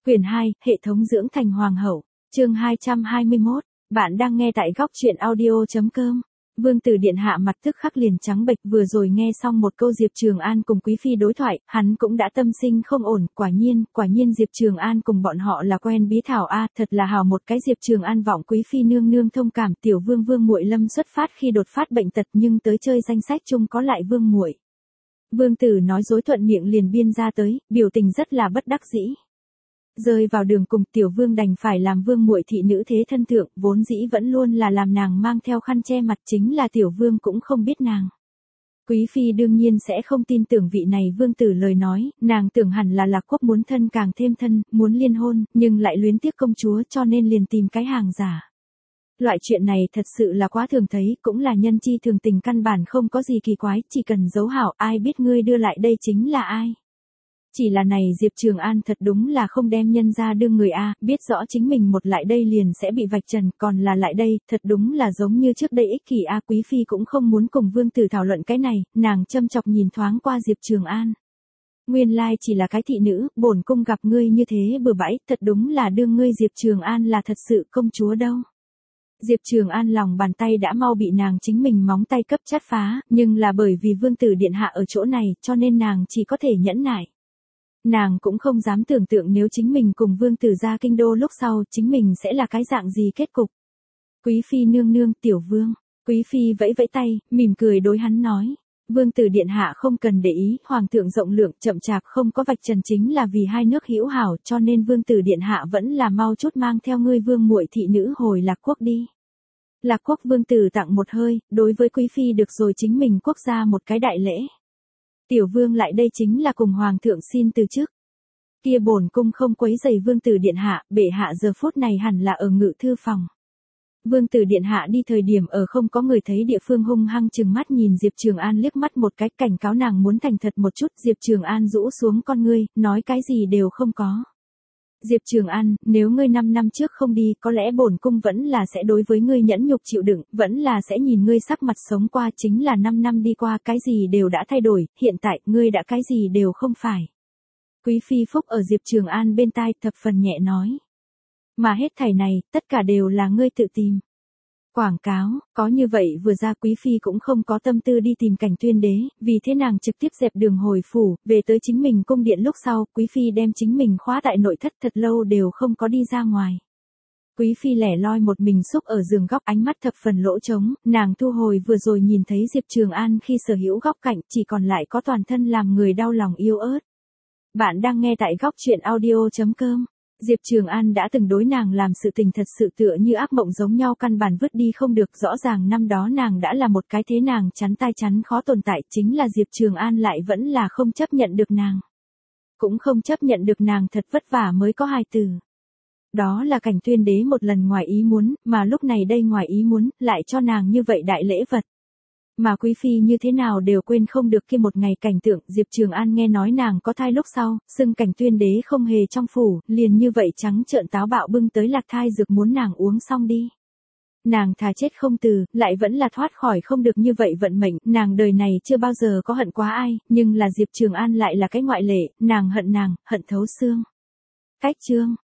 Quyển 2, Hệ thống dưỡng thành hoàng hậu, chương 221, bạn đang nghe tại góc truyện audio.com. Vương tử điện hạ mặt tức khắc liền trắng bệch, vừa rồi nghe xong một câu Diệp Trường An cùng Quý Phi đối thoại, hắn cũng đã tâm sinh không ổn, quả nhiên Diệp Trường An cùng bọn họ là quen bí thảo a, thật là hào một cái Diệp Trường An vọng Quý Phi nương nương thông cảm, tiểu vương vương muội lâm xuất phát khi đột phát bệnh tật nhưng tới chơi danh sách chung có lại vương muội. Vương tử nói dối thuận miệng liền biên ra tới, biểu tình rất là bất đắc dĩ. Rơi vào đường cùng, tiểu vương đành phải làm vương muội thị nữ thế thân thượng, vốn dĩ vẫn luôn là làm nàng mang theo khăn che mặt, chính là tiểu vương cũng không biết nàng. Quý Phi đương nhiên sẽ không tin tưởng vị này vương tử lời nói, nàng tưởng hẳn là Lạc Quốc muốn thân càng thêm thân, muốn liên hôn, nhưng lại luyến tiếc công chúa cho nên liền tìm cái hàng giả. Loại chuyện này thật sự là quá thường thấy, cũng là nhân chi thường tình, căn bản không có gì kỳ quái, chỉ cần dấu hảo, ai biết ngươi đưa lại đây chính là ai. Chỉ là này Diệp Trường An thật đúng là không đem nhân ra đương người a, biết rõ chính mình một lại đây liền sẽ bị vạch trần, còn là lại đây, thật đúng là giống như trước đây ích kỷ a. Quý Phi cũng không muốn cùng vương tử thảo luận cái này, nàng châm chọc nhìn thoáng qua Diệp Trường An. Nguyên lai chỉ là cái thị nữ, bổn cung gặp ngươi như thế bừa bãi, thật đúng là đương ngươi Diệp Trường An là thật sự công chúa đâu. Diệp Trường An lòng bàn tay đã mau bị nàng chính mình móng tay cấp chát phá, nhưng là bởi vì vương tử điện hạ ở chỗ này, cho nên nàng chỉ có thể nhẫn nại. Nàng cũng không dám tưởng tượng nếu chính mình cùng vương tử ra kinh đô lúc sau, chính mình sẽ là cái dạng gì kết cục. Quý Phi nương nương, tiểu vương. Quý Phi vẫy vẫy tay, mỉm cười đối hắn nói. Vương tử điện hạ không cần để ý, hoàng thượng rộng lượng, chậm chạp không có vạch trần chính là vì hai nước hữu hảo, cho nên vương tử điện hạ vẫn là mau chút mang theo ngươi vương muội thị nữ hồi Lạc Quốc đi. Lạc Quốc vương tử tặng một hơi, đối với Quý Phi được rồi chính mình quốc gia một cái đại lễ. Tiểu vương lại đây chính là cùng hoàng thượng xin từ chức. Kia bổn cung không quấy rầy vương tử điện hạ, bệ hạ giờ phút này hẳn là ở ngự thư phòng. Vương tử điện hạ đi thời điểm ở không có người thấy địa phương hung hăng trừng mắt nhìn Diệp Trường An liếc mắt một cái, cảnh cáo nàng muốn thành thật một chút. Diệp Trường An rũ xuống con ngươi, nói cái gì đều không có. Diệp Trường An, nếu ngươi 5 năm trước không đi, có lẽ bổn cung vẫn là sẽ đối với ngươi nhẫn nhục chịu đựng, vẫn là sẽ nhìn ngươi sắc mặt sống qua, chính là 5 năm đi qua, cái gì đều đã thay đổi, hiện tại, ngươi đã cái gì đều không phải. Quý Phi phúc ở Diệp Trường An bên tai thập phần nhẹ nói. Mà hết thảy này, tất cả đều là ngươi tự tìm. Quảng cáo, có như vậy vừa ra Quý Phi cũng không có tâm tư đi tìm Cảnh Tuyên đế, vì thế nàng trực tiếp dẹp đường hồi phủ, về tới chính mình cung điện lúc sau, Quý Phi đem chính mình khóa tại nội thất thật lâu đều không có đi ra ngoài. Quý Phi lẻ loi một mình xúc ở giường góc, ánh mắt thập phần lỗ trống, nàng thu hồi vừa rồi nhìn thấy Diệp Trường An khi sở hữu góc cạnh, chỉ còn lại có toàn thân làm người đau lòng yếu ớt. Bạn đang nghe tại góc truyện audio.com. Diệp Trường An đã từng đối nàng làm sự tình thật sự tựa như ác mộng giống nhau, căn bản vứt đi không được, rõ ràng năm đó nàng đã là một cái thế nàng chắn tai chắn khó tồn tại, chính là Diệp Trường An lại vẫn là không chấp nhận được nàng. Cũng không chấp nhận được nàng thật vất vả mới có 2 từ. Đó là Cảnh Tuyên đế một lần ngoài ý muốn, mà lúc này đây ngoài ý muốn, lại cho nàng như vậy đại lễ vật. Mà Quý Phi như thế nào đều quên không được kia một ngày cảnh tượng, Diệp Trường An nghe nói nàng có thai lúc sau, xưng Cảnh Tuyên đế không hề trong phủ, liền như vậy trắng trợn táo bạo bưng tới lạc thai dược muốn nàng uống xong đi. Nàng thà chết không từ, lại vẫn là thoát khỏi không được như vậy vận mệnh, nàng đời này chưa bao giờ có hận quá ai, nhưng là Diệp Trường An lại là cái ngoại lệ, nàng hận thấu xương. Cách chương.